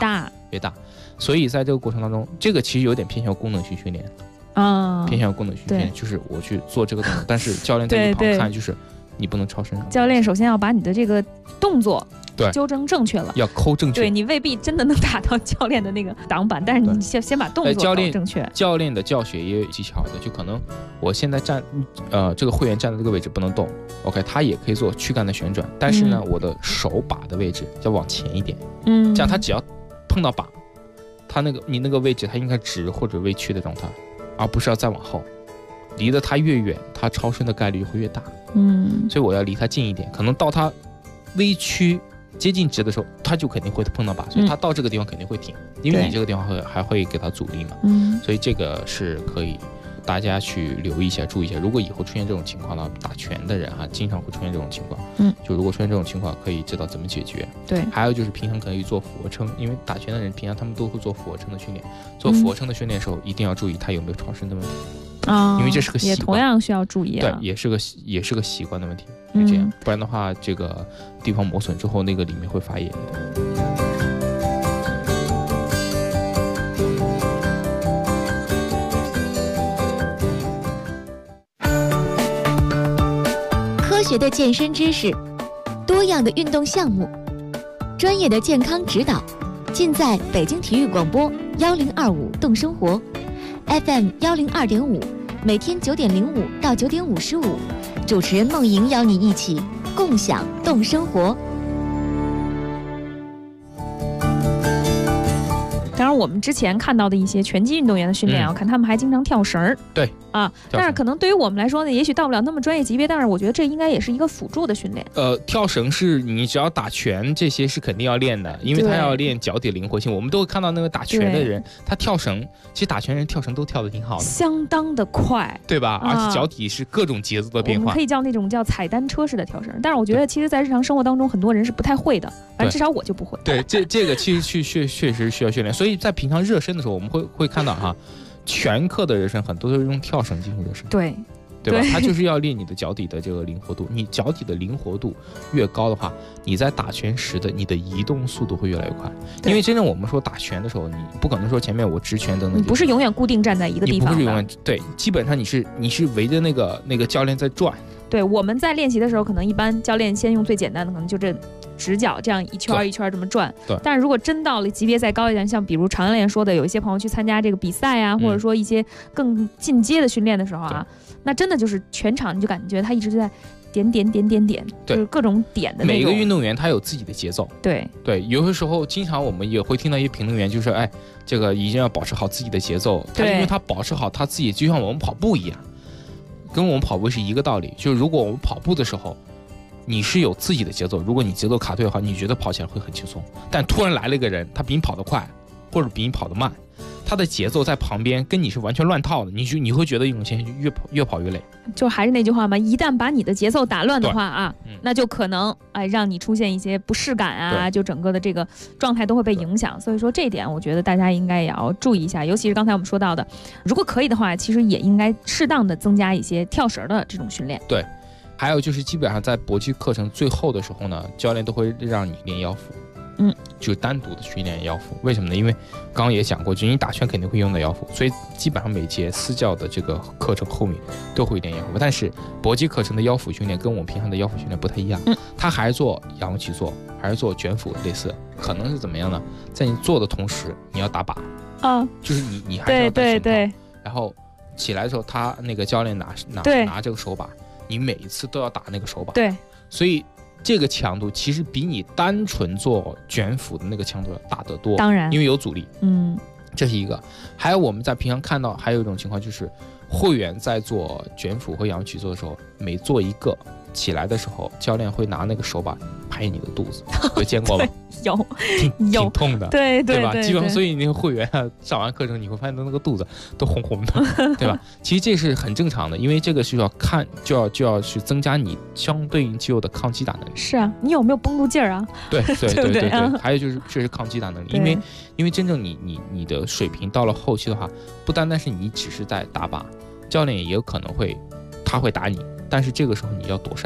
越大。所以在这个过程当中，这个其实有点偏向功能性训练啊， 偏向功能性训练，就是我去做这个动作，但是教练在一旁看，就是你不能超身。 教练首先要把你的这个动作对纠正正确了， 要抠正确。 对，你未必真的能达到教练的那个挡板，但是你先把动作搞正确。 教练的教学也有技巧的，就可能我现在站这个会员站在这个位置不能动 ，OK， 他也可以做躯干的旋转，但是呢，我的手把的位置要往前一点，这样他只要碰到把，他你那个位置他应该直或者微曲的状态，而不是要再往后，离得他越远，他超身的概率会越大。所以我要离他近一点，可能到他微曲接近直的时候，他就肯定会碰到把，所以他到这个地方肯定会停，因为你这个地方还会给他阻力嘛。所以这个是可以大家去留意一下、注意一下。如果以后出现这种情况呢，打拳的人经常会出现这种情况。就如果出现这种情况，可以知道怎么解决。 对， 还有就是平常可以做俯卧撑，因为打拳的人平常他们都会做俯卧撑的训练。做俯卧撑的训练的时候，一定要注意他有没有超身的问题。因为这是个习惯， 也同样需要注意。 对，也是个习惯的问题，就这样，不然的话，这个地方磨损之后，那个里面会发炎的。 科学的健身知识，多样的运动项目，专业的健康指导，尽在北京体育广播1025动生活 FM 102.5，每天9点05到9点55，主持人梦莹邀你一起共享动生活。 当然，我们之前看到的一些拳击运动员的训练，我看他们还经常跳绳儿。 对啊，但是可能对于我们来说呢，也许到不了那么专业级别，但是我觉得这应该也是一个辅助的训练。 跳绳是你只要打拳，这些是肯定要练的，因为他要练脚底灵活性。我们都会看到那个打拳的人，他跳绳，其实打拳人跳绳都跳得挺好的， 相当的快， 对吧？而且脚底是各种节奏的变化。 我们可以叫那种叫踩单车式的跳绳，但是我觉得其实在日常生活当中，很多人是不太会的，反正至少我就不会。 对，这个其实确实需要训练，所以在平常热身的时候，我们会看到拳课的热身很多都是用跳绳进行热身，对吧？它就是要练你的脚底的这个灵活度，你脚底的灵活度越高的话，你在打拳时的你的移动速度会越来越快。因为真正我们说打拳的时候，你不可能说前面我直拳等等， 你不是永远固定站在一个地方， 你不是永远对，基本上你是围着那个教练在转。 对，我们在练习的时候，可能一般教练先用最简单的，可能就这直角这样一圈一圈这么转。 对。 但是如果真到了级别再高一点，像比如常教练说的，有一些朋友去参加这个比赛啊，或者说一些更进阶的训练的时候那真的就是全场你就感觉他一直在点，就是各种点的那种。 每个运动员他有自己的节奏。 对， 有的时候经常我们也会听到一些评论员就说，这个一定要保持好自己的节奏。他因为他保持好他自己，就像我们跑步一样。跟我们跑步是一个道理，就是如果我们跑步的时候，你是有自己的节奏，如果你节奏卡对的话，你觉得跑起来会很轻松。但突然来了一个人，他比你跑得快，或者比你跑得慢，他的节奏在旁边跟你是完全乱套的，你会觉得一种现象，越跑越累。 就还是那句话嘛，一旦把你的节奏打乱的话那就可能让你出现一些不适感就整个的这个状态都会被影响。所以说这一点，我觉得大家应该也要注意一下，尤其是刚才我们说到的，如果可以的话，其实也应该适当的增加一些跳绳的这种训练。 对，还有就是基本上在搏击课程最后的时候呢，教练都会让你练腰腹。就是单独的训练腰腹，为什么呢？因为刚刚也讲过，就你打拳肯定会用到腰腹，所以基本上每节私教的这个课程后面都会练腰腹。但是搏击课程的腰腹训练跟我们平常的腰腹训练不太一样，它还是做仰卧起坐，还是做卷腹，类似，可能是怎么样呢？在你做的同时，你要打靶就是你还是要带对，然后起来的时候，他那个教练拿这个手把，你每一次都要打那个手把， 对， 所以。这个强度其实比你单纯做卷腹的那个强度要大得多， 当然， 因为有阻力。这是一个。还有我们在平常看到还有一种情况，就是会员在做卷腹和仰卧起坐的时候，每做一个起来的时候，教练会拿那个手把拍你的肚子，有见过吗？ 有， 挺痛的， 对吧？基本上，所以那个会员上完课程，你会发现他那个肚子都红红的，对吧？其实这是很正常的，因为这个是要就要去增加你相对应肌肉的抗击打能力。 是啊，你有没有绷住劲儿啊？ 对，还有就是确实抗击打能力，因为真正你的水平到了后期的话，不单单是你只是在打靶，教练也有可能他会打你，但是这个时候你要躲闪。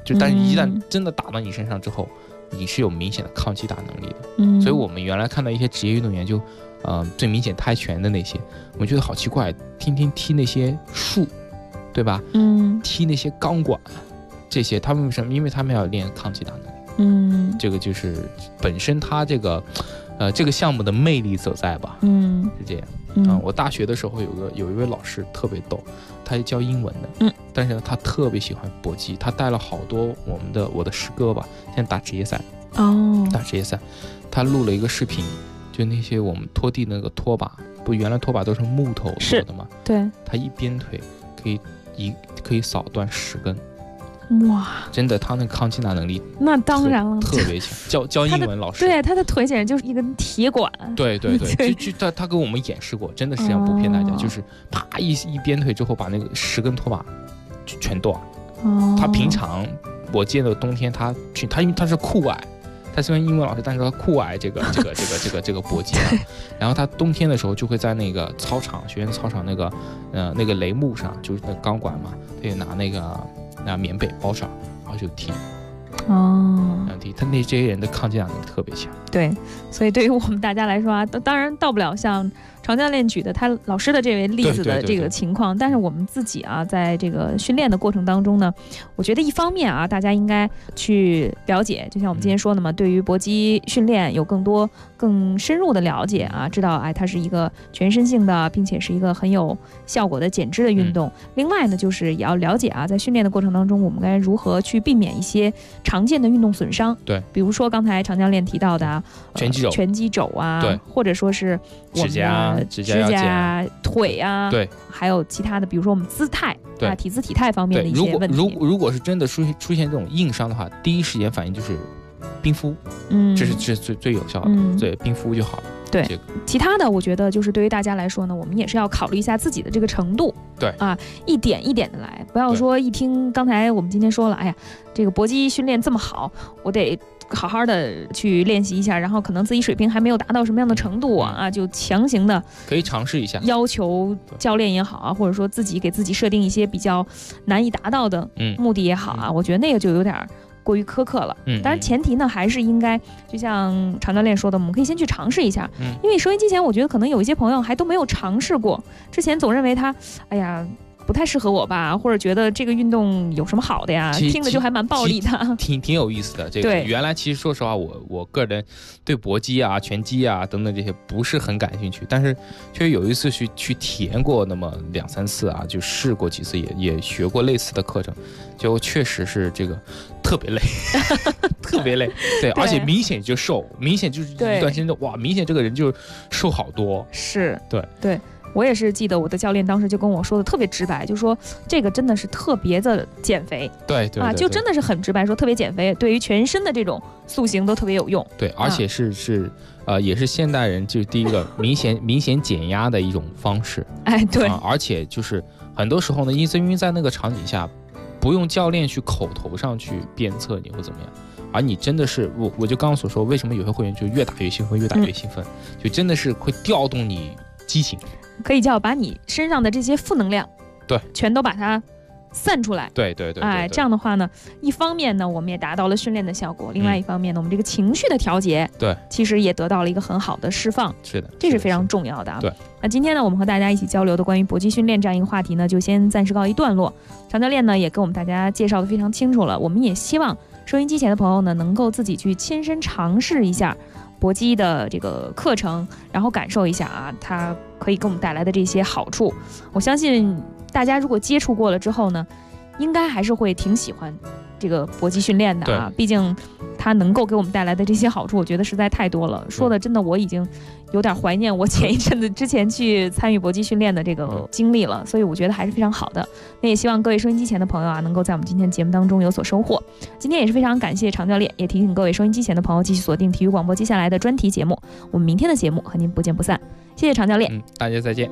就但是一旦真的打到你身上之后，你是有明显的抗击打能力的。所以我们原来看到一些职业运动员就最明显泰拳的那些，我们觉得好奇怪，天天踢那些树，对吧？踢那些钢管，这些他们为什么？因为他们要练抗击打能力。这个就是本身他这个项目的魅力所在吧。是这样。我大学的时候有一位老师特别逗，他教英文的。但是呢，他特别喜欢搏击，他带了好多我的师哥吧，现在打职业赛。打职业赛，他录了一个视频，就那些我们拖地那个拖把，不原来拖把都是木头做的吗？对，他一鞭腿可以扫断10根。哇，真的，他那个抗击打能力那当然了， 特别强。教英文老师， 对，他的腿简直就是一根铁管。 对，他给我们演示过，真的是这样，不骗大家，就是啪一鞭腿之后，把那个10根拖把全断。他平常我记得冬天他因为他是酷爱，他虽然英文老师，但是他酷爱这个搏击啊。然后他冬天的时候就会在那个学院操场那个雷木上，就是那个钢管嘛，他就拿棉被包上，然后就踢。他这些人的抗击打能力特别强。对，所以对于我们大家来说啊，当然到不了像常教练举的他老师的这位例子的这个情况，但是我们自己啊，在这个训练的过程当中呢，我觉得一方面啊，大家应该去了解，就像我们今天说的嘛，对于搏击训练有更深入的了解啊，知道它是一个全身性的，并且是一个很有效果的减脂的运动。另外呢，就是也要了解啊，在训练的过程当中，我们该如何去避免一些常见的运动损伤。对，比如说刚才常教练提到的拳击肘啊，对，或者说是我们的指甲、腿啊，对，还有其他的，比如说我们姿态啊、体姿体态方面的一些问题。如果是真的出现这种硬伤的话，第一时间反应就是冰敷，这是最有效的，对，冰敷就好了。对，其他的我觉得就是对于大家来说呢，我们也是要考虑一下自己的这个程度，对啊，一点一点的来，不要说一听刚才我们今天说了，哎呀，这个搏击训练这么好，我得好好的去练习一下，然后可能自己水平还没有达到什么样的程度啊，就强行的可以尝试一下，要求教练也好啊，或者说自己给自己设定一些比较难以达到的目的也好啊，我觉得那个就有点过于苛刻了。当然前提呢还是应该就像常教练说的，我们可以先去尝试一下，因为收音机前我觉得可能有一些朋友还都没有尝试过，之前总认为他哎呀不太适合我吧，或者觉得这个运动有什么好的呀，听着就还蛮暴力的，挺有意思的。这个原来其实说实话，我个人对搏击啊、拳击啊等等这些不是很感兴趣，但是确实有一次去体验过那么2-3次啊，就试过几次，也学过类似的课程，就确实是这个特别累，特别累。对，而且明显就瘦，明显就是一段时间就哇，明显这个人就瘦好多。是，对。我也是记得我的教练当时就跟我说的特别直白，就说这个真的是特别的减肥，对啊，就真的是很直白说特别减肥，对于全身的这种塑形都特别有用。对，而且也是现代人就第一个明显减压的一种方式。哎，对，而且就是很多时候呢，因为在那个场景下，不用教练去口头上去鞭策你或怎么样。而你真的是我就刚刚所说，为什么有些会员就越打越兴奋，越打越兴奋，就真的是会调动你激情。可以叫把你身上的这些负能量，对，全都把它散出来。对，哎，这样的话呢，一方面呢，我们也达到了训练的效果；另外一方面呢，我们这个情绪的调节，对，其实也得到了一个很好的释放。是的，这是非常重要的啊。对，那今天呢，我们和大家一起交流的关于搏击训练这样一个话题呢，就先暂时告一段落。常教练呢，也跟我们大家介绍的非常清楚了。我们也希望收音机前的朋友呢，能够自己去亲身尝试一下搏击的这个课程，然后感受一下啊，它可以给我们带来的这些好处。我相信大家如果接触过了之后呢，应该还是会挺喜欢这个搏击训练的啊，毕竟它能够给我们带来的这些好处，我觉得实在太多了。说的真的，我已经有点怀念我前一阵子之前去参与搏击训练的这个经历了，所以我觉得还是非常好的。那也希望各位收音机前的朋友啊，能够在我们今天节目当中有所收获。今天也是非常感谢常教练，也提醒各位收音机前的朋友继续锁定体育广播接下来的专题节目，我们明天的节目和您不见不散。谢谢常教练，大家再见。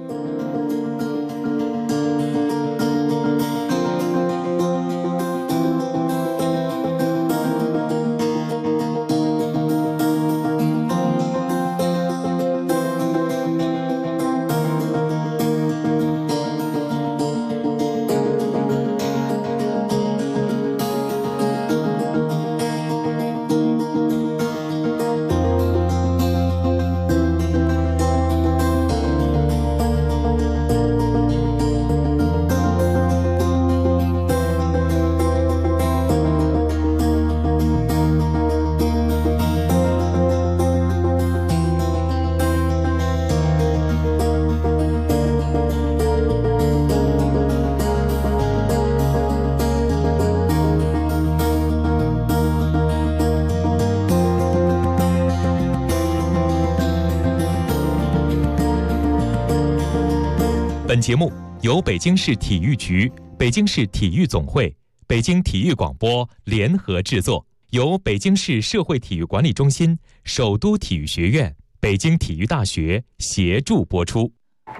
本节目由北京市体育局、北京市体育总会、北京体育广播联合制作，由北京市社会体育管理中心、首都体育学院、北京体育大学协助播出。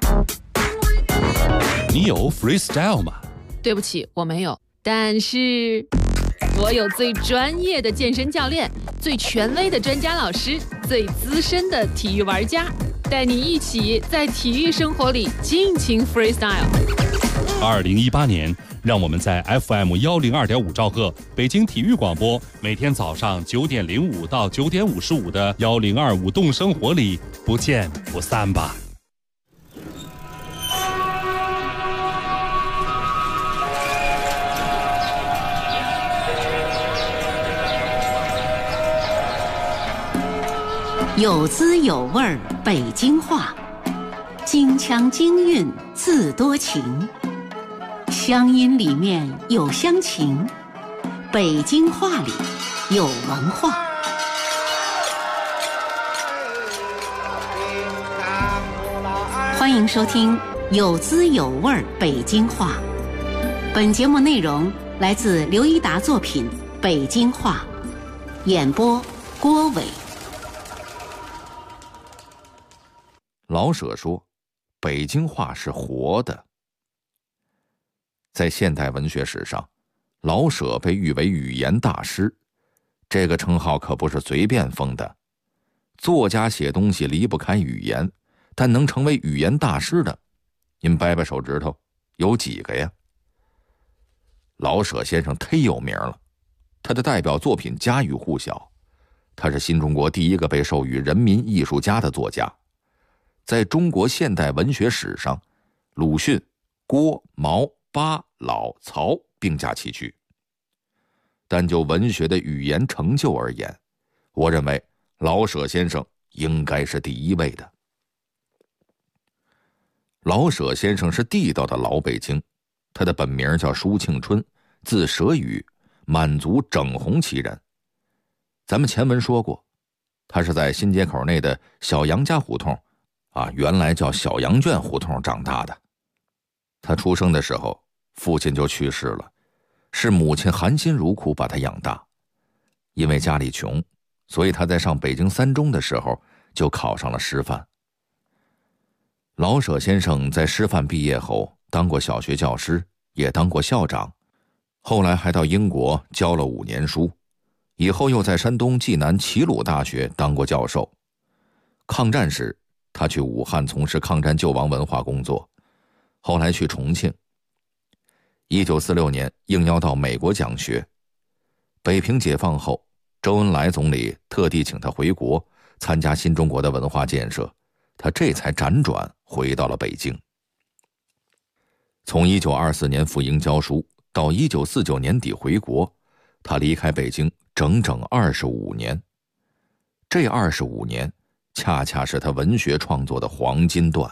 你有 freestyle 吗？ 对不起，我没有，但是我有最专业的健身教练，最权威的专家老师，最资深的体育玩家，带你一起在体育生活里尽情 freestyle。 2018年，让我们在 FM 102.5兆赫北京体育广播，每天早上9点05到9点55的1025动生活里不见不散吧。 有滋有味儿北京话，京腔京韵自多情，乡音里面有乡情，北京话里有文化。欢迎收听有滋有味儿北京话。本节目内容来自刘一达作品《北京话》，演播郭伟。 老舍说，北京话是活的。在现代文学史上，老舍被誉为语言大师，这个称号可不是随便封的。作家写东西离不开语言，但能成为语言大师的，您掰掰手指头，有几个呀？老舍先生忒有名了，他的代表作品家喻户晓，他是新中国第一个被授予人民艺术家的作家。在中国现代文学史上，鲁迅、郭、毛、巴、老、曹并驾齐驱。但就文学的语言成就而言，我认为老舍先生应该是第一位的。老舍先生是地道的老北京，他的本名叫舒庆春，字舍宇，满族整红旗人。咱们前文说过，他是在新街口内的小杨家胡同原来叫小羊圈胡同长大的。他出生的时候，父亲就去世了，是母亲含辛茹苦把他养大。因为家里穷，所以他在上北京三中的时候就考上了师范。老舍先生在师范毕业后当过小学教师，也当过校长，后来还到英国教了5年书，以后又在山东济南齐鲁大学当过教授。抗战时他去武汉从事抗战救亡文化工作，后来去重庆。1946年应邀到美国讲学。北平解放后，周恩来总理特地请他回国参加新中国的文化建设，他这才辗转回到了北京。从1924年赴英教书到1949年底回国，他离开北京整整25年。这25年恰恰是他文学创作的黄金段。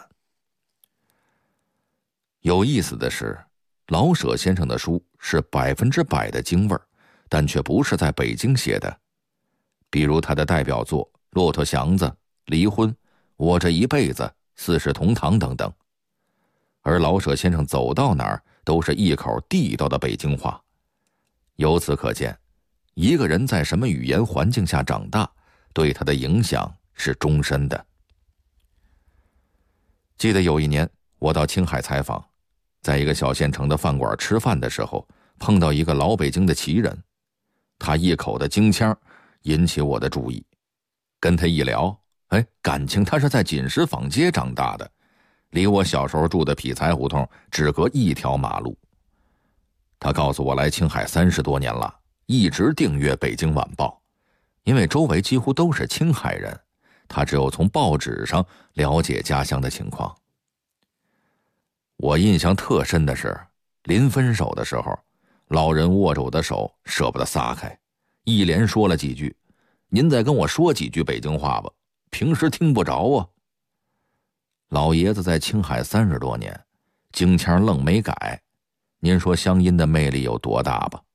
有意思的是，老舍先生的书是100%的京味儿，但却不是在北京写的。比如他的代表作《骆驼祥子》《离婚》《我这一辈子》《四世同堂》等等。而老舍先生走到哪儿都是一口地道的北京话。由此可见，一个人在什么语言环境下长大，对他的影响是终身的。记得有一年我到青海采访，在一个小县城的饭馆吃饭的时候，碰到一个老北京的旗人，他一口的京腔引起我的注意。跟他一聊，感情他是在锦石坊街长大的，离我小时候住的匹才胡同只隔1条马路。他告诉我来青海30多年了，一直订阅《北京晚报》，因为周围几乎都是青海人，他只有从报纸上了解家乡的情况。我印象特深的是，临分手的时候，老人握着我的手舍不得撒开，一连说了几句：“您再跟我说几句北京话吧，平时听不着啊。”老爷子在青海30多年，京腔愣没改，您说乡音的魅力有多大吧？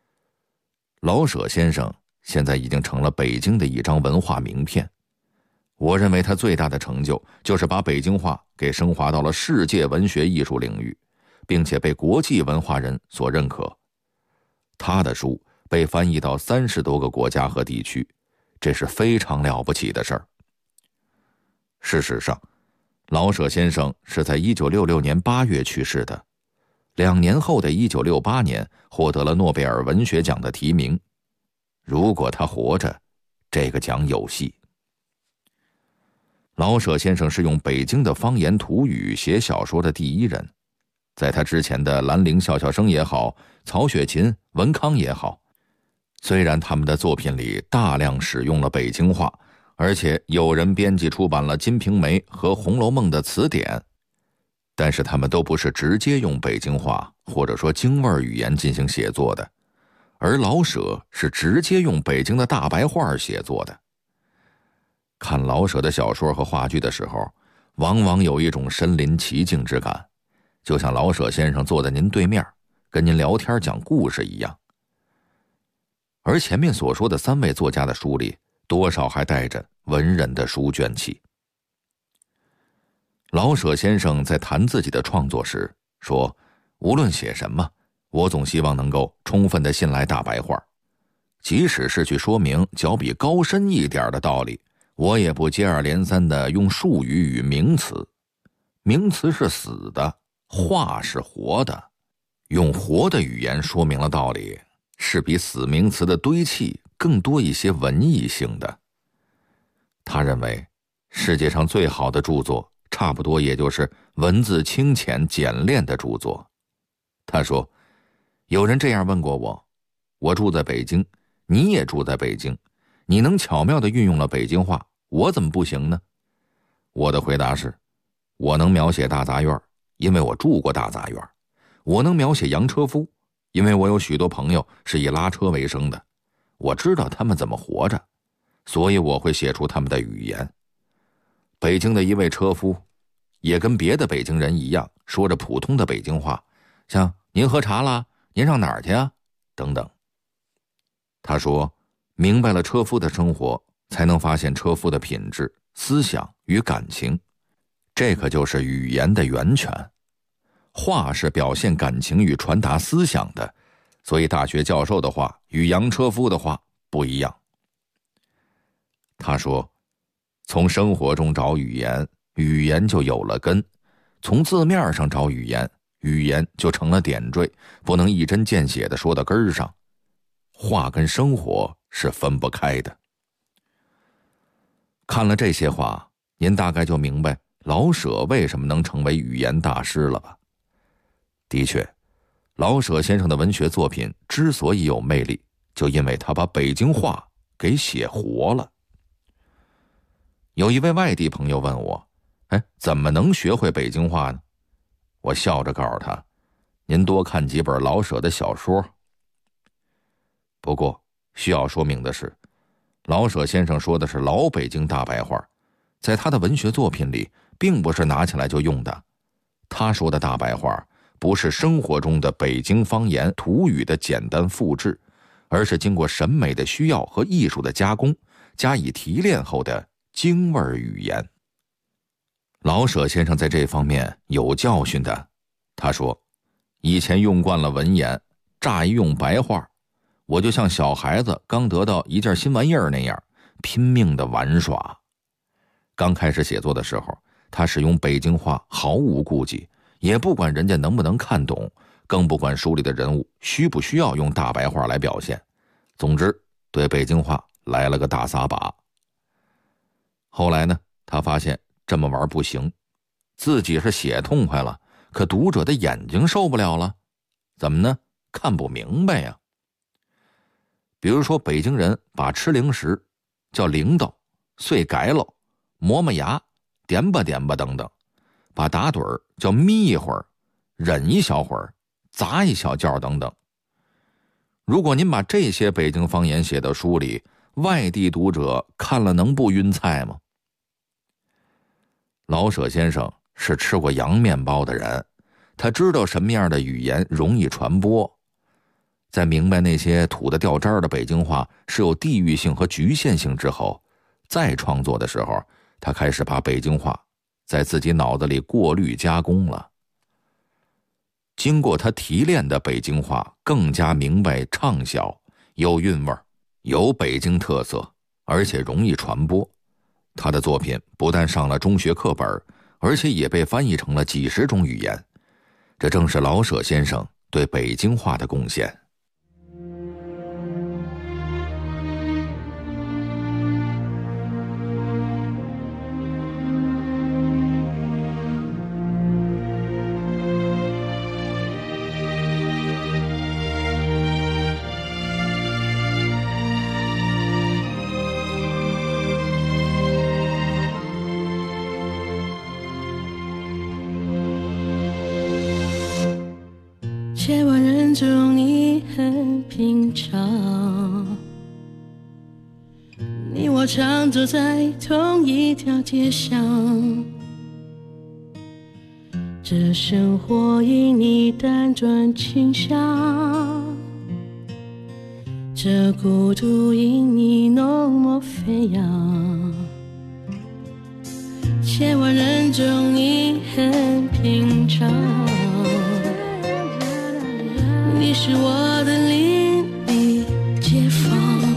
老舍先生现在已经成了北京的一张文化名片。 我认为他最大的成就就是把北京话给升华到了世界文学艺术领域，并且被国际文化人所认可。他的书被翻译到30多个国家和地区，这是非常了不起的事儿。事实上，老舍先生是在1966年8月去世的，2年后的1968年获得了诺贝尔文学奖的提名。如果他活着，这个奖有戏。老舍先生是用北京的方言土语写小说的第一人，在他之前的兰陵笑笑生也好，曹雪芹、文康也好，虽然他们的作品里大量使用了北京话，而且有人编辑出版了《金瓶梅》和《红楼梦》的词典，但是他们都不是直接用北京话或者说京味语言进行写作的，而老舍是直接用北京的大白话写作的。看老舍的小说和话剧的时候，往往有一种身临其境之感，就像老舍先生坐在您对面，跟您聊天讲故事一样。而前面所说的3位作家的书里，多少还带着文人的书卷气。老舍先生在谈自己的创作时说，无论写什么，我总希望能够充分地信赖大白话，即使是去说明较比高深一点的道理，我也不接二连三地用术语与名词。名词是死的，话是活的，用活的语言说明了道理，是比死名词的堆砌更多一些文艺性的。他认为，世界上最好的著作，差不多也就是文字清浅简练的著作。他说，有人这样问过我，我住在北京，你也住在北京，你能巧妙地运用了北京话，我怎么不行呢？我的回答是，我能描写大杂院，因为我住过大杂院；我能描写洋车夫，因为我有许多朋友是以拉车为生的，我知道他们怎么活着，所以我会写出他们的语言。北京的一位车夫也跟别的北京人一样，说着普通的北京话，像您喝茶啦，您上哪儿去啊，等等。他说，明白了车夫的生活，才能发现车夫的品质、思想与感情，这可就是语言的源泉。话是表现感情与传达思想的，所以大学教授的话与洋车夫的话不一样。他说，从生活中找语言，语言就有了根；从字面上找语言，语言就成了点缀，不能一针见血地说到根儿上。话跟生活是分不开的。看了这些话，您大概就明白老舍为什么能成为语言大师了吧？的确，老舍先生的文学作品之所以有魅力，就因为他把北京话给写活了。有一位外地朋友问我，怎么能学会北京话呢？我笑着告诉他，您多看几本老舍的小说。不过需要说明的是，老舍先生说的是老北京大白话，在他的文学作品里并不是拿起来就用的。他说的大白话不是生活中的北京方言土语的简单复制，而是经过审美的需要和艺术的加工，加以提炼后的京味语言。老舍先生在这方面有教训的。他说，以前用惯了文言，乍一用白话，我就像小孩子刚得到一件新玩意儿那样，拼命的玩耍。刚开始写作的时候，他使用北京话毫无顾忌，也不管人家能不能看懂，更不管书里的人物需不需要用大白话来表现。总之，对北京话来了个大撒把。后来呢，他发现这么玩不行，自己是写痛快了，可读者的眼睛受不了了。怎么呢？看不明白呀。比如说，北京人把吃零食叫零豆、碎改喽、磨磨牙、点吧点吧等等，把打盹儿叫眯一会儿、忍一小会儿、砸一小觉等等。如果您把这些北京方言写到书里，外地读者看了能不晕菜吗？老舍先生是吃过洋面包的人，他知道什么样的语言容易传播。在明白那些土的掉渣的北京话是有地域性和局限性之后，再创作的时候， 他开始把北京话在自己脑子里过滤加工了。经过他提炼的北京话更加明白畅销，有韵味，有北京特色，而且容易传播。他的作品不但上了中学课本，而且也被翻译成了几十种语言。这正是老舍先生对北京话的贡献。 千万人中你很平常，你我常走在同一条街上，这生活因你辗转倾向，这孤独因你浓墨飞扬。千万人中你很平常，你是我的邻里街坊，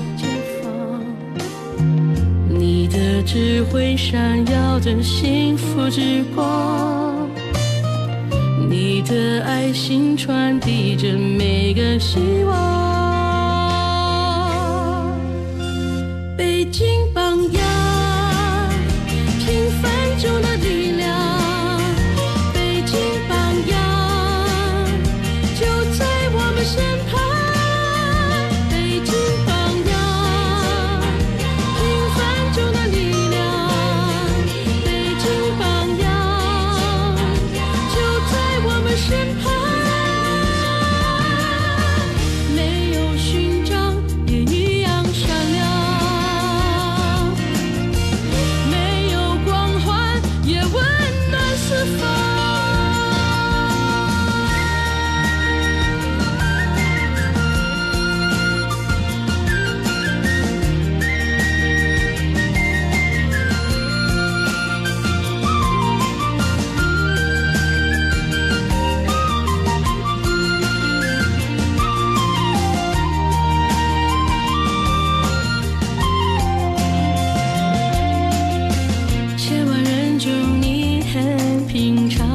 你的智慧闪耀着幸福之光，你的爱心传递着每个希望。北京榜样，平凡中的力量，北京榜样就在我们身旁。北京榜样，平凡中的力量，北京榜样就在我们身旁。没有勋章也一样闪亮，没有光环也温暖四方。千万人中你很平常，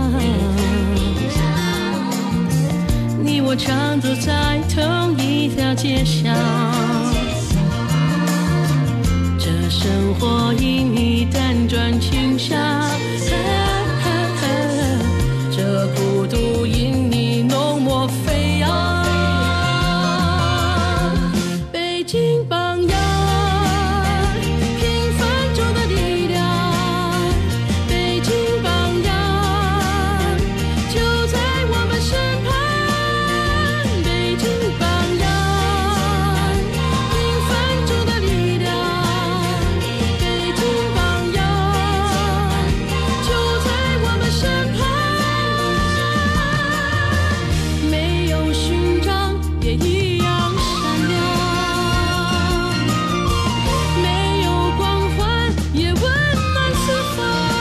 你我常走在同一条街上，这生活因你辗转倾向，这孤独因你浓墨飞扬。北京榜样，平凡中的力量，北京榜样就在我们身旁。北京榜样，平凡中的力量，北京榜样就在我们身旁。没有勋章也一样闪亮，没有光环也温暖四方。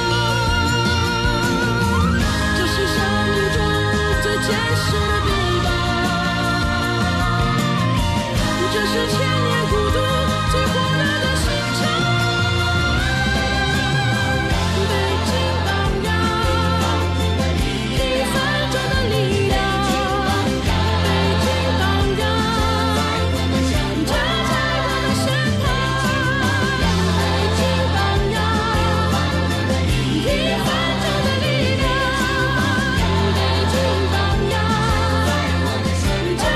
这是生命中最坚实的臂膀，这是千年孤独最火热的心肠。北京榜样，平凡中的力量，北京榜样就在我们身旁。北京榜样，平凡中的力量，北京榜样就在我们身旁。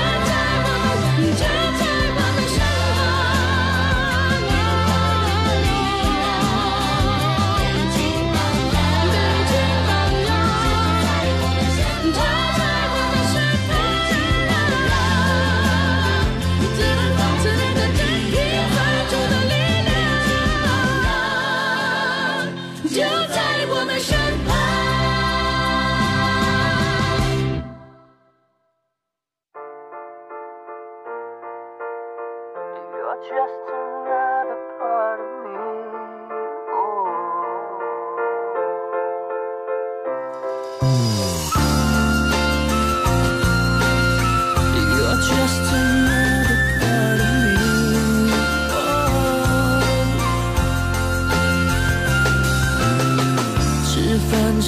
就在我们身旁。You're just another part of me. Oh.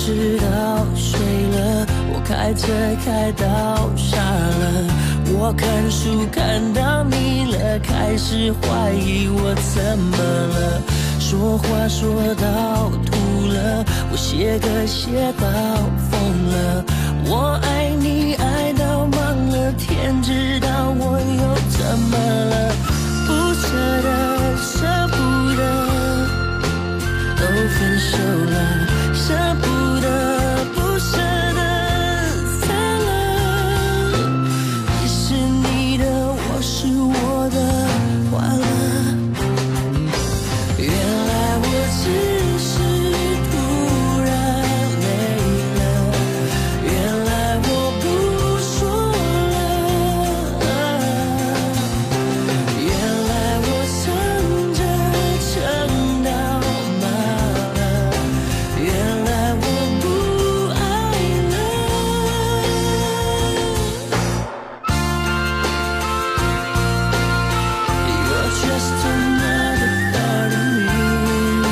直到睡了，我开车开到傻了，我看书看到腻了，开始怀疑我怎么了，说话说到吐了，我写歌写到疯了，我爱你爱到忘了，天知道我又怎么了，不舍得舍不得都分手了，舍不得不舍得散了，你是你的我是我的完了，原来我只是突然累了，原来我不说了，原来我撑着撑到麻了，原来我不爱了， You're just another part of me.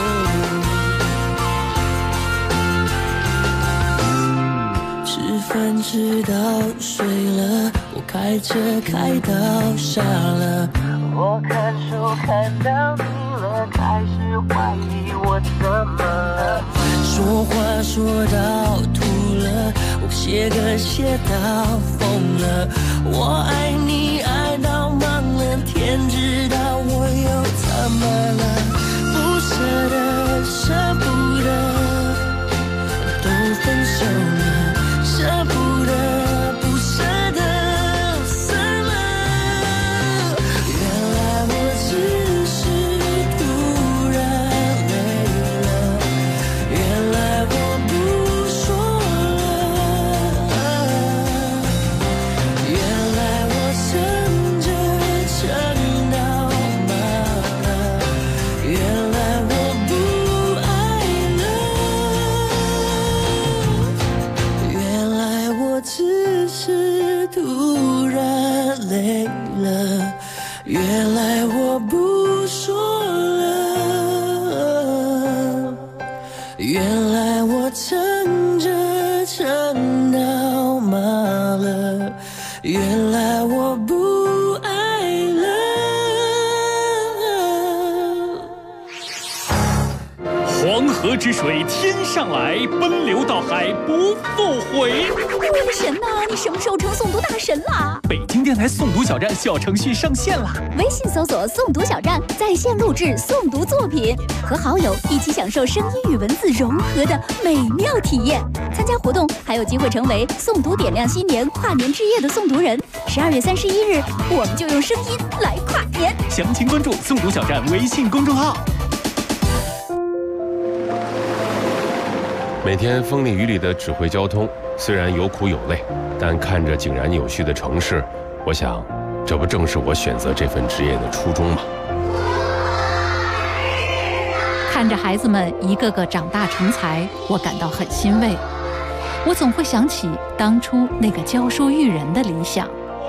吃饭吃到睡了，我开车开到傻了，我看书看到腻了，开始怀疑我怎么了，说话说到吐了，我写歌写到疯了，我爱你爱到忘了，天知道我又怎么了，不舍得舍不得都分手了，舍不得不舍得散了，原来我只是突然累了，原来我不说了，原来我撑着撑到麻了，原来我不爱了，原来我只是突然累了，原来我不说了，原来我撑着撑到麻了，原来我不爱了。 黄河之水天上来，奔流到海不复回。 我的神呐，你什么时候成诵读大神啦？ 北京电台诵读小站小程序上线啦！ 微信搜索诵读小站，在线录制诵读作品，和好友一起享受声音与文字融合的美妙体验。参加活动还有机会成为诵读点亮新年跨年之夜的诵读人。12月31日，我们就用声音来跨年。 详情关注诵读小站微信公众号。 每天风里雨里的指挥交通，虽然有苦有累，但看着井然有序的城市，我想，这不正是我选择这份职业的初衷吗？ 看着孩子们一个个长大成才，我感到很欣慰。我总会想起当初那个教书育人的理想。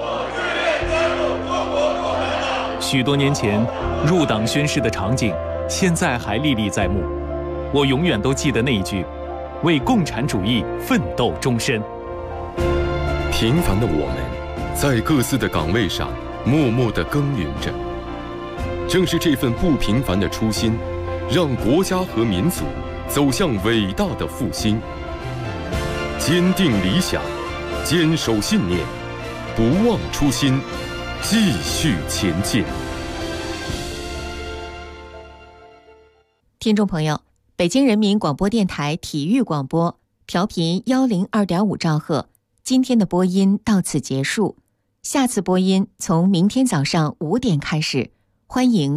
许多年前入党宣誓的场景，现在还历历在目。我永远都记得那一句：为共产主义奋斗终身。 平凡的我们，在各自的岗位上默默地耕耘着。正是这份不平凡的初心，让国家和民族走向伟大的复兴。坚定理想，坚守信念，不忘初心，继续前进。 听众朋友，北京人民广播电台体育广播，调频102.5兆赫。今天的播音到此结束，下次播音从明天早上5点开始，欢迎